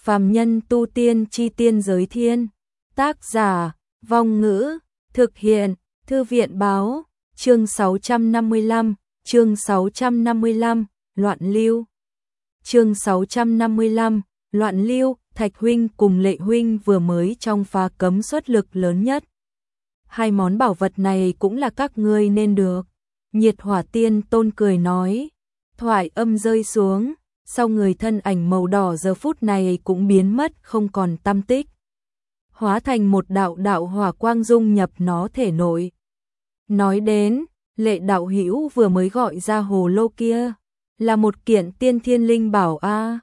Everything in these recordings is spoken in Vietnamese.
Phàm nhân tu tiên chi tiên giới thiên. Tác giả, Vong Ngữ, thực hiện, Thư viện Báo, chương 655, Loạn Lưu. Chương 655, Loạn Lưu, Thạch huynh cùng Lệ huynh vừa mới trong phá cấm xuất lực lớn nhất. Hai món bảo vật này cũng là các ngươi nên được. Nhiệt Hỏa Tiên Tôn cười nói. Thoại âm rơi xuống, sau người thân ảnh màu đỏ giờ phút này cũng biến mất không còn tăm tích. Hóa thành một đạo hỏa quang dung nhập nó thể nội. Nói đến, Lệ đạo hữu vừa mới gọi ra hồ lô kia, là một kiện tiên thiên linh bảo a.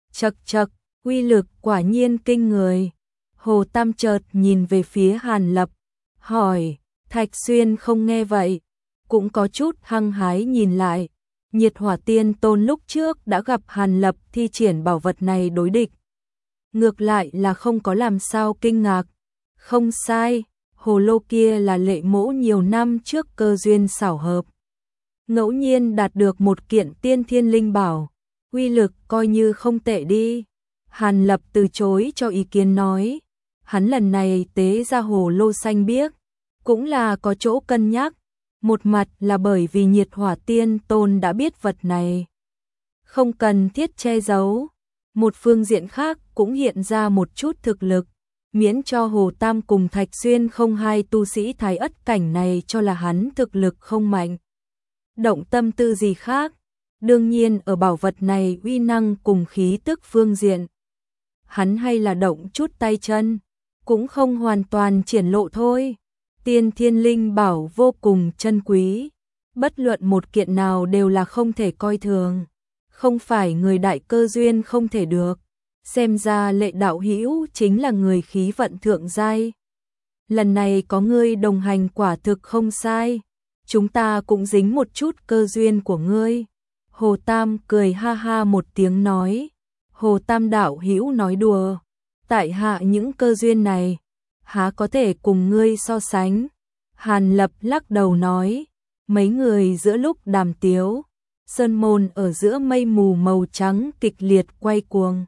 Chậc, uy lực quả nhiên kinh người. Hồ Tam chợt nhìn về phía Hàn Lập, hỏi, Thạch Xuyên không nghe vậy, cũng có chút hăng hái nhìn lại. Nhiệt Hỏa Tiên Tôn lúc trước đã gặp Hàn Lập thi triển bảo vật này đối địch. Ngược lại là không có làm sao kinh ngạc. Không sai, hồ lô kia là Lệ mỗ nhiều năm trước cơ duyên xảo hợp. Ngẫu nhiên đạt được một kiện tiên thiên linh bảo, uy lực coi như không tệ đi. Hàn Lập từ chối cho ý kiến nói, hắn lần này tế ra hồ lô xanh biếc, cũng là có chỗ cân nhắc. Một mặt là bởi vì Nhiệt Hỏa Tiên Tôn đã biết vật này, không cần thiết che giấu. Một phương diện khác cũng hiện ra một chút thực lực, miễn cho Hồ Tam cùng Thạch Xuyên không hai tu sĩ thái ất cảnh này cho là hắn thực lực không mạnh. Động tâm tư gì khác, đương nhiên ở bảo vật này uy năng cùng khí tức phương diện. Hắn hay là động chút tay chân, cũng không hoàn toàn triển lộ thôi. Tiên thiên linh bảo vô cùng chân quý, bất luận một kiện nào đều là không thể coi thường, không phải người đại cơ duyên không thể được. Xem ra Lệ đạo hữu chính là người khí vận thượng giai. Lần này có ngươi đồng hành quả thực không sai, chúng ta cũng dính một chút cơ duyên của ngươi. Hồ Tam cười ha ha một tiếng nói, Hồ Tam đạo hữu nói đùa, tại hạ những cơ duyên này há có thể cùng ngươi so sánh. Hàn Lập lắc đầu nói, mấy người giữa lúc đàm tiếu, sơn môn ở giữa mây mù màu trắng kịch liệt quay cuồng.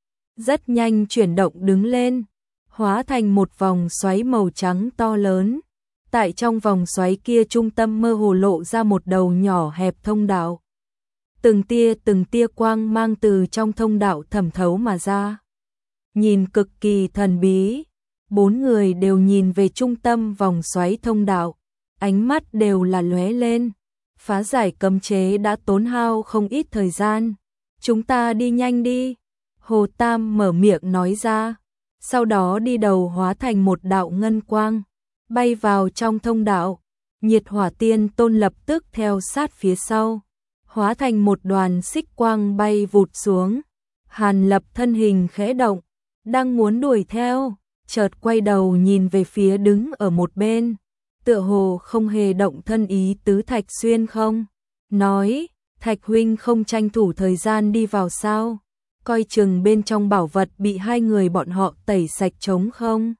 Rất nhanh chuyển động đứng lên, hóa thành một vòng xoáy màu trắng to lớn. Tại trong vòng xoáy kia trung tâm mơ hồ lộ ra một đầu nhỏ hẹp thông đạo. Từng tia quang mang từ trong thông đạo thẩm thấu mà ra. Nhìn cực kỳ thần bí. Bốn người đều nhìn về trung tâm vòng xoáy thông đạo, ánh mắt đều là lóe lên. Phá giải cấm chế đã tốn hao không ít thời gian. Chúng ta đi nhanh đi. Hồ Tam mở miệng nói ra, sau đó đi đầu hóa thành một đạo ngân quang, bay vào trong thông đạo. Nhiệt Hỏa Tiên Tôn lập tức theo sát phía sau, hóa thành một đoàn xích quang bay vụt xuống. Hàn Lập thân hình khẽ động, đang muốn đuổi theo, chợt quay đầu nhìn về phía đứng ở một bên, tựa hồ không hề động thân ý tứ Thạch Xuyên không, nói, Thạch huynh không tranh thủ thời gian đi vào sao, coi chừng bên trong bảo vật bị hai người bọn họ tẩy sạch trống không.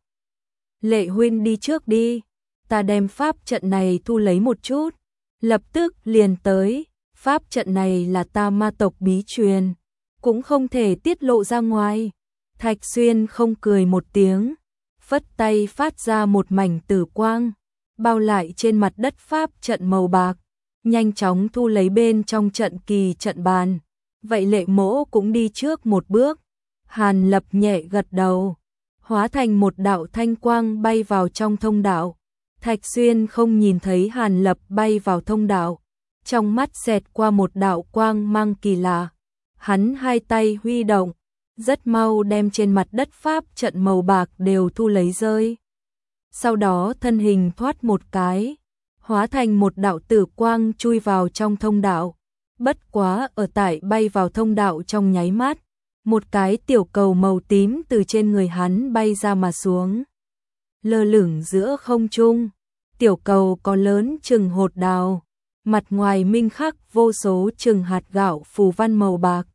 Lệ huynh đi trước đi, ta đem pháp trận này thu lấy một chút, lập tức liền tới. Pháp trận này là ta ma tộc bí truyền, cũng không thể tiết lộ ra ngoài. Thạch Xuyên không cười một tiếng, phất tay phát ra một mảnh tử quang, bao lại trên mặt đất pháp trận màu bạc, nhanh chóng thu lấy bên trong trận kỳ trận bàn. Vậy Lệ mỗ cũng đi trước một bước. Hàn Lập nhẹ gật đầu, hóa thành một đạo thanh quang bay vào trong thông đạo. Thạch Xuyên không nhìn thấy Hàn Lập bay vào thông đạo, trong mắt xẹt qua một đạo quang mang kỳ lạ. Hắn hai tay huy động, rất mau đem trên mặt đất pháp trận màu bạc đều thu lấy rơi. Sau đó thân hình thoát một cái, hóa thành một đạo tử quang chui vào trong thông đạo. Bất quá ở tại bay vào thông đạo trong nháy mắt, một cái tiểu cầu màu tím từ trên người hắn bay ra mà xuống, lơ lửng giữa không trung. Tiểu cầu có lớn chừng hột đào, mặt ngoài minh khắc vô số chừng hạt gạo phù văn màu bạc,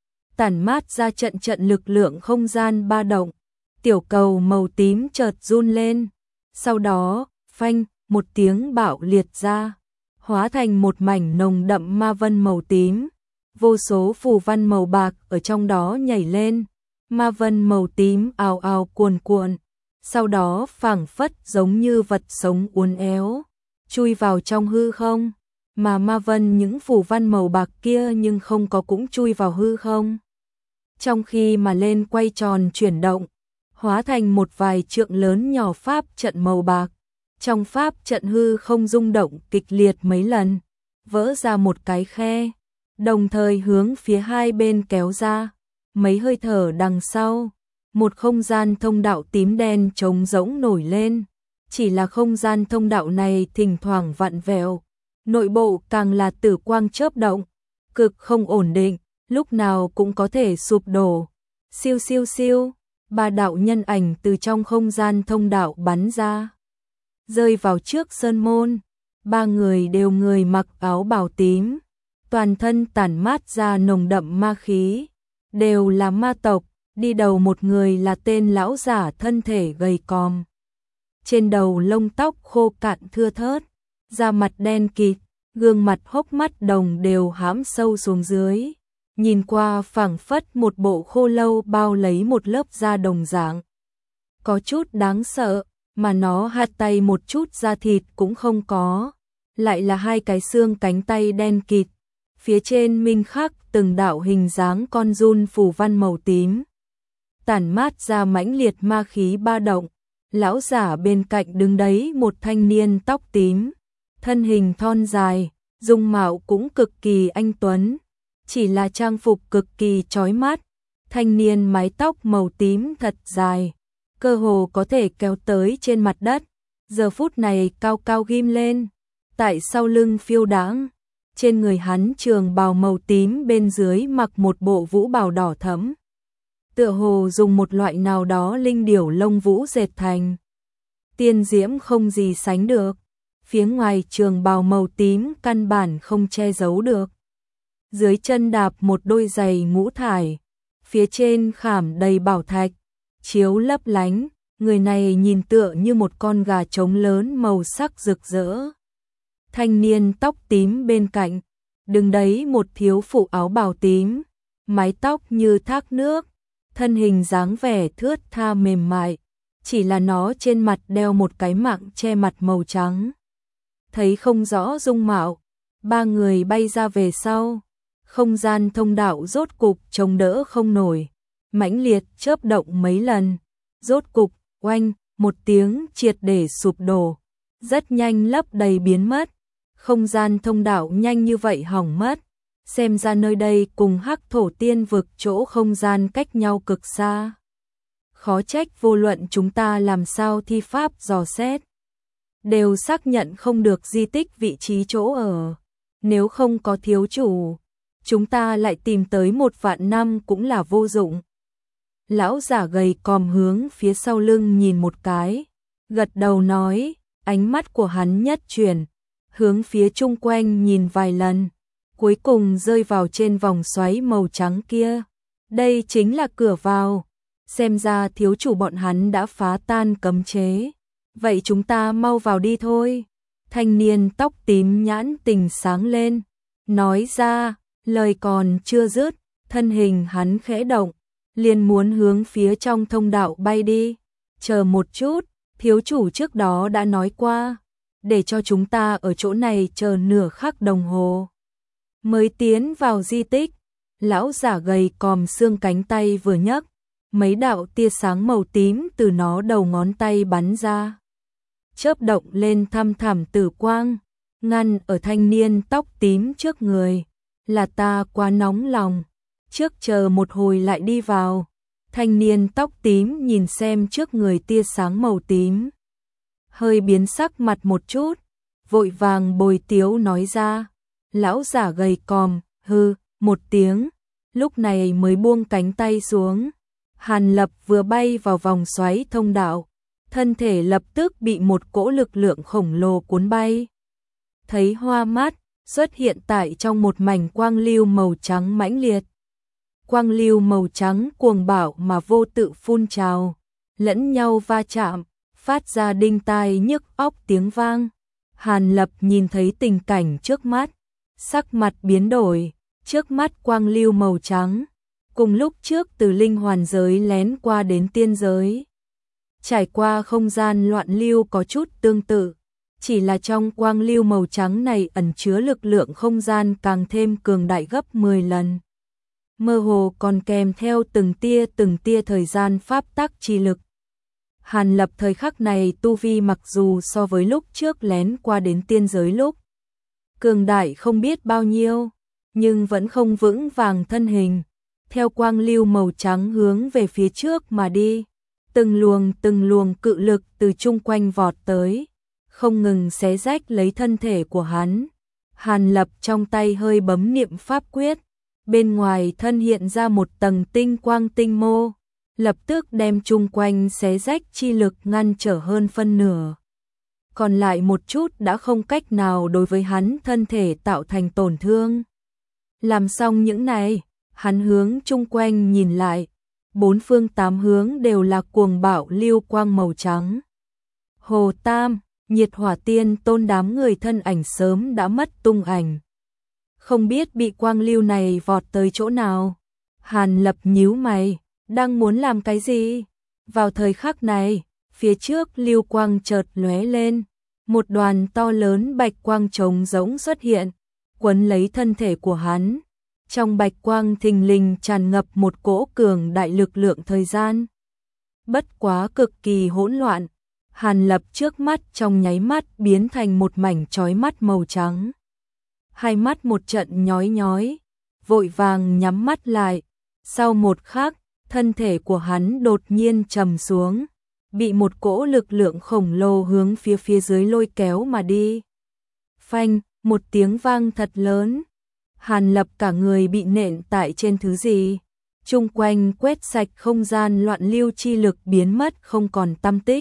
tản mát ra trận trận lực lượng không gian ba động. Tiểu cầu màu tím chợt run lên, sau đó, phanh, một tiếng bạo liệt ra, hóa thành một mảnh nồng đậm ma vân màu tím. Vô số phù văn màu bạc ở trong đó nhảy lên, Ma vân màu tím ào ào cuồn cuộn, sau đó phảng phất giống như vật sống uốn éo, chui vào trong hư không, mà ma vân những phù văn màu bạc kia nhưng không có cũng chui vào hư không. Trong khi mà lên quay tròn chuyển động, hóa thành một vài trượng lớn nhỏ pháp trận màu bạc. Trong pháp trận hư không rung động kịch liệt mấy lần, vỡ ra một cái khe, đồng thời hướng phía hai bên kéo ra. Mấy hơi thở đằng sau, một không gian thông đạo tím đen trống rỗng nổi lên. Chỉ là không gian thông đạo này thỉnh thoảng vặn vẹo, nội bộ càng là tử quang chớp động, cực không ổn định, lúc nào cũng có thể sụp đổ. Siêu siêu siêu, ba đạo nhân ảnh từ trong không gian thông đạo bắn ra, rơi vào trước sơn môn. Ba người đều người mặc áo bào tím, toàn thân tản mát ra nồng đậm ma khí, đều là ma tộc. Đi đầu một người là tên lão giả thân thể gầy còm, trên đầu lông tóc khô cạn thưa thớt, da mặt đen kịt, gương mặt hốc mắt đồng đều hãm sâu xuống dưới, nhìn qua phảng phất một bộ khô lâu bao lấy một lớp da đồng dạng. Có chút đáng sợ, mà nó hạt tay một chút da thịt cũng không có, lại là hai cái xương cánh tay đen kịt, phía trên minh khắc từng đạo hình dáng con giun phù văn màu tím, tản mát ra mãnh liệt ma khí ba động. Lão giả bên cạnh đứng đấy một thanh niên tóc tím, thân hình thon dài, dung mạo cũng cực kỳ anh tuấn, chỉ là trang phục cực kỳ chói mắt. Thanh niên mái tóc màu tím thật dài, cơ hồ có thể kéo tới trên mặt đất, giờ phút này cao cao ghim lên, tại sau lưng phiêu đãng. Trên người hắn trường bào màu tím, bên dưới mặc một bộ vũ bào đỏ thẫm, tựa hồ dùng một loại nào đó linh điểu lông vũ dệt thành, tiên diễm không gì sánh được. Phía ngoài trường bào màu tím căn bản không che giấu được, dưới chân đạp một đôi giày ngũ thải, phía trên khảm đầy bảo thạch, chiếu lấp lánh. Người này nhìn tựa như một con gà trống lớn màu sắc rực rỡ. Thanh niên tóc tím bên cạnh, đứng đấy một thiếu phụ áo bào tím, mái tóc như thác nước, thân hình dáng vẻ thướt tha mềm mại, chỉ là nó trên mặt đeo một cái mạng che mặt màu trắng, thấy không rõ dung mạo. Ba người bay ra về sau, không gian thông đạo rốt cục chống đỡ không nổi, mãnh liệt chớp động mấy lần, rốt cục oanh một tiếng triệt để sụp đổ, rất nhanh lấp đầy biến mất. Không gian thông đạo nhanh như vậy hỏng mất, xem ra nơi đây cùng Hắc Thổ Tiên vực chỗ không gian cách nhau cực xa. Khó trách vô luận chúng ta làm sao thi pháp dò xét, đều xác nhận không được di tích vị trí chỗ ở. Nếu không có thiếu chủ, chúng ta lại tìm tới 1.000 năm cũng là vô dụng. Lão giả gầy còm hướng phía sau lưng nhìn một cái, gật đầu nói, ánh mắt của hắn nhất chuyển, hướng phía chung quanh nhìn vài lần, cuối cùng rơi vào trên vòng xoáy màu trắng kia. Đây chính là cửa vào, xem ra thiếu chủ bọn hắn đã phá tan cấm chế. Vậy chúng ta mau vào đi thôi. Thanh niên tóc tím nhãn tình sáng lên, nói ra, lời còn chưa dứt, thân hình hắn khẽ động, liền muốn hướng phía trong thông đạo bay đi. Chờ một chút, thiếu chủ trước đó đã nói qua, để cho chúng ta ở chỗ này chờ nửa khắc đồng hồ mới tiến vào di tích. Lão giả gầy còm xương cánh tay vừa nhấc, mấy đạo tia sáng màu tím từ nó đầu ngón tay bắn ra, chớp động lên thăm thẳm tử quang, ngăn ở thanh niên tóc tím trước người. Là ta quá nóng lòng, trước chờ một hồi lại đi vào. Thanh niên tóc tím nhìn xem trước người tia sáng màu tím, hơi biến sắc mặt một chút, vội vàng bồi tiếu nói ra. Lão giả gầy còm hừ một tiếng, lúc này mới buông cánh tay xuống. Hàn Lập vừa bay vào vòng xoáy thông đạo, thân thể lập tức bị một cỗ lực lượng khổng lồ cuốn bay, thấy hoa mắt, xuất hiện tại trong một mảnh quang lưu màu trắng mãnh liệt. Quang lưu màu trắng cuồng bạo mà vô tự phun trào, lẫn nhau va chạm, phát ra đinh tai nhức óc tiếng vang. Hàn Lập nhìn thấy tình cảnh trước mắt, sắc mặt biến đổi, trước mắt quang lưu màu trắng, cùng lúc trước từ linh hoàn giới lén qua đến tiên giới. Trải qua không gian loạn lưu có chút tương tự, chỉ là trong quang lưu màu trắng này ẩn chứa lực lượng không gian càng thêm cường đại gấp 10 lần. Mơ hồ còn kèm theo từng tia thời gian pháp tắc chi lực. Hàn Lập thời khắc này tu vi mặc dù so với lúc trước lén qua đến tiên giới lúc cường đại không biết bao nhiêu, nhưng vẫn không vững vàng thân hình, theo quang lưu màu trắng hướng về phía trước mà đi. Từng luồng cự lực từ chung quanh vọt tới, không ngừng xé rách lấy thân thể của hắn. Hàn Lập trong tay hơi bấm niệm pháp quyết, bên ngoài thân hiện ra một tầng tinh quang tinh mô, lập tức đem chung quanh xé rách chi lực ngăn trở hơn phân nửa. Còn lại một chút đã không cách nào đối với hắn thân thể tạo thành tổn thương. Làm xong những này, hắn hướng chung quanh nhìn lại, bốn phương tám hướng đều là cuồng bạo lưu quang màu trắng. Hồ Tam, Nhiệt Hỏa Tiên Tôn đám người thân ảnh sớm đã mất tung ảnh. Không biết bị quang lưu này vọt tới chỗ nào. Hàn Lập nhíu mày, đang muốn làm cái gì? Vào thời khắc này, phía trước lưu quang chợt lóe lên, một đoàn to lớn bạch quang trống rỗng xuất hiện, quấn lấy thân thể của hắn. Trong bạch quang thình lình tràn ngập một cỗ cường đại lực lượng thời gian. Bất quá cực kỳ hỗn loạn, Hàn Lập trước mắt trong nháy mắt biến thành một mảnh chói mắt màu trắng. Hai mắt một trận nhói nhói, vội vàng nhắm mắt lại. Sau một khắc, thân thể của hắn đột nhiên trầm xuống, bị một cỗ lực lượng khổng lồ hướng phía dưới lôi kéo mà đi. Phanh, một tiếng vang thật lớn. Hàn Lập cả người bị nện tại trên thứ gì. Chung quanh quét sạch không gian loạn lưu chi lực biến mất không còn tăm tích.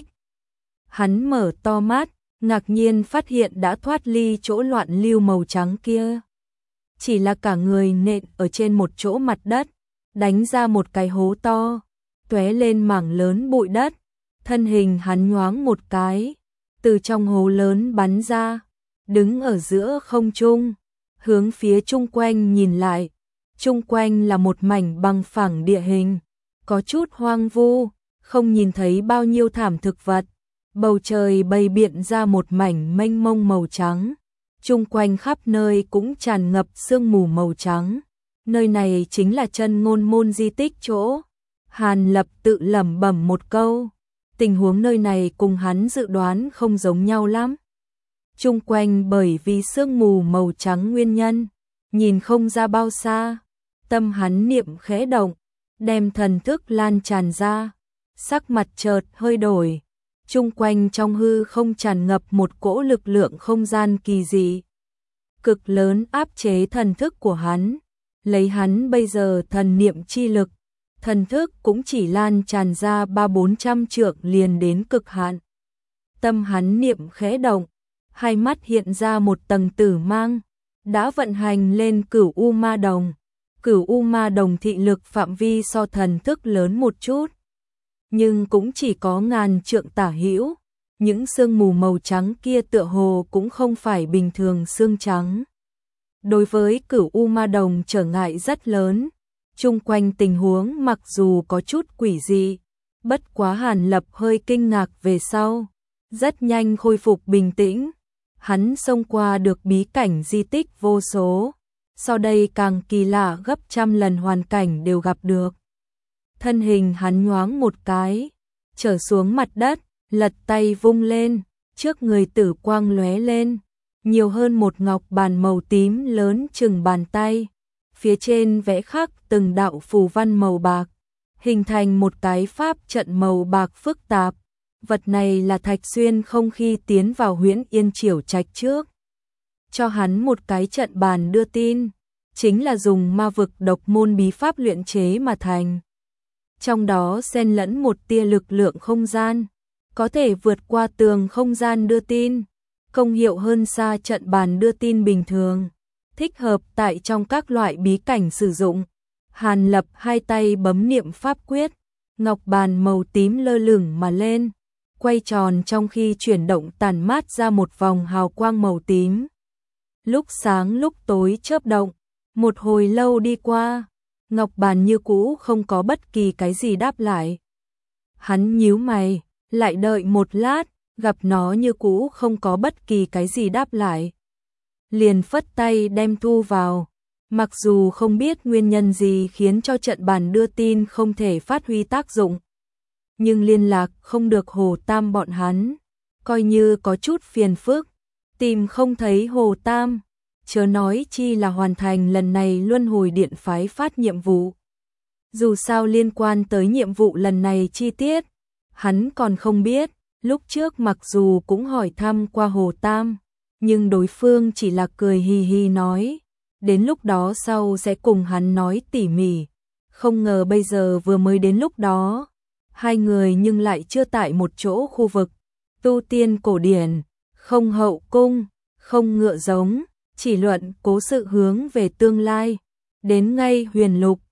Hắn mở to mắt, ngạc nhiên phát hiện đã thoát ly chỗ loạn lưu màu trắng kia. Chỉ là cả người nện ở trên một chỗ mặt đất, đánh ra một cái hố to, tóe lên mảng lớn bụi đất. Thân hình hắn nhoáng một cái, từ trong hố lớn bắn ra, đứng ở giữa không trung, hướng phía chung quanh nhìn lại. Chung quanh là một mảnh bằng phẳng địa hình, có chút hoang vu, không nhìn thấy bao nhiêu thảm thực vật. Bầu trời bày biện ra một mảnh mênh mông màu trắng, chung quanh khắp nơi cũng tràn ngập sương mù màu trắng. Nơi này chính là Chân Ngôn môn di tích chỗ. Hàn Lập tự lẩm bẩm một câu, tình huống nơi này cùng hắn dự đoán không giống nhau lắm. Chung quanh bởi vì sương mù màu trắng nguyên nhân, nhìn không ra bao xa. Tâm hắn niệm khẽ động, đem thần thức lan tràn ra, sắc mặt chợt hơi đổi. Chung quanh trong hư không tràn ngập một cỗ lực lượng không gian kỳ dị, cực lớn áp chế thần thức của hắn. Lấy hắn bây giờ thần niệm chi lực, thần thức cũng chỉ lan tràn ra 300-400 trượng liền đến cực hạn. Tâm hắn niệm khẽ động, hai mắt hiện ra một tầng tử mang, đã vận hành lên Cửu U Ma Đồng. Cửu U Ma Đồng thị lực phạm vi so thần thức lớn một chút, nhưng cũng chỉ có ngàn trượng tả hữu. Những sương mù màu trắng kia tựa hồ cũng không phải bình thường sương trắng. Đối với Cửu U Ma Đồng trở ngại rất lớn. Chung quanh tình huống mặc dù có chút quỷ dị, bất quá Hàn Lập hơi kinh ngạc về sau, rất nhanh khôi phục bình tĩnh. Hắn xông qua được bí cảnh di tích vô số, sau đây càng kỳ lạ gấp trăm lần hoàn cảnh đều gặp được. Thân hình hắn nhoáng một cái, trở xuống mặt đất, lật tay vung lên, trước người tử quang lóe lên, nhiều hơn một ngọc bàn màu tím lớn chừng bàn tay, phía trên vẽ khắc từng đạo phù văn màu bạc, hình thành một cái pháp trận màu bạc phức tạp. Vật này là Thạch Xuyên không khi tiến vào Huyễn Yên Triểu Trạch trước, cho hắn một cái trận bàn đưa tin, chính là dùng ma vực độc môn bí pháp luyện chế mà thành. Trong đó xen lẫn một tia lực lượng không gian, có thể vượt qua tường không gian đưa tin, công hiệu hơn xa trận bàn đưa tin bình thường, thích hợp tại trong các loại bí cảnh sử dụng. Hàn Lập hai tay bấm niệm pháp quyết, ngọc bàn màu tím lơ lửng mà lên, quay tròn trong khi chuyển động tản mát ra một vòng hào quang màu tím. Lúc sáng lúc tối chớp động, một hồi lâu đi qua, Ngọc Bàn như cũ không có bất kỳ cái gì đáp lại. Hắn nhíu mày, lại đợi một lát, gặp nó như cũ không có bất kỳ cái gì đáp lại. Liền phất tay đem thu vào. Mặc dù không biết nguyên nhân gì khiến cho trận bàn đưa tin không thể phát huy tác dụng, nhưng liên lạc không được Hồ Tam bọn hắn, coi như có chút phiền phức, tìm không thấy Hồ Tam, chớ nói chi là hoàn thành lần này luân hồi điện phái phát nhiệm vụ. Dù sao liên quan tới nhiệm vụ lần này chi tiết, hắn còn không biết, lúc trước mặc dù cũng hỏi thăm qua Hồ Tam, nhưng đối phương chỉ là cười hì hì nói, đến lúc đó sau sẽ cùng hắn nói tỉ mỉ. Không ngờ bây giờ vừa mới đến lúc đó, hai người nhưng lại chưa tại một chỗ khu vực tu tiên cổ điển, không hậu cung, không ngựa giống, chỉ luận cố sự hướng về tương lai, đến ngay huyền lục,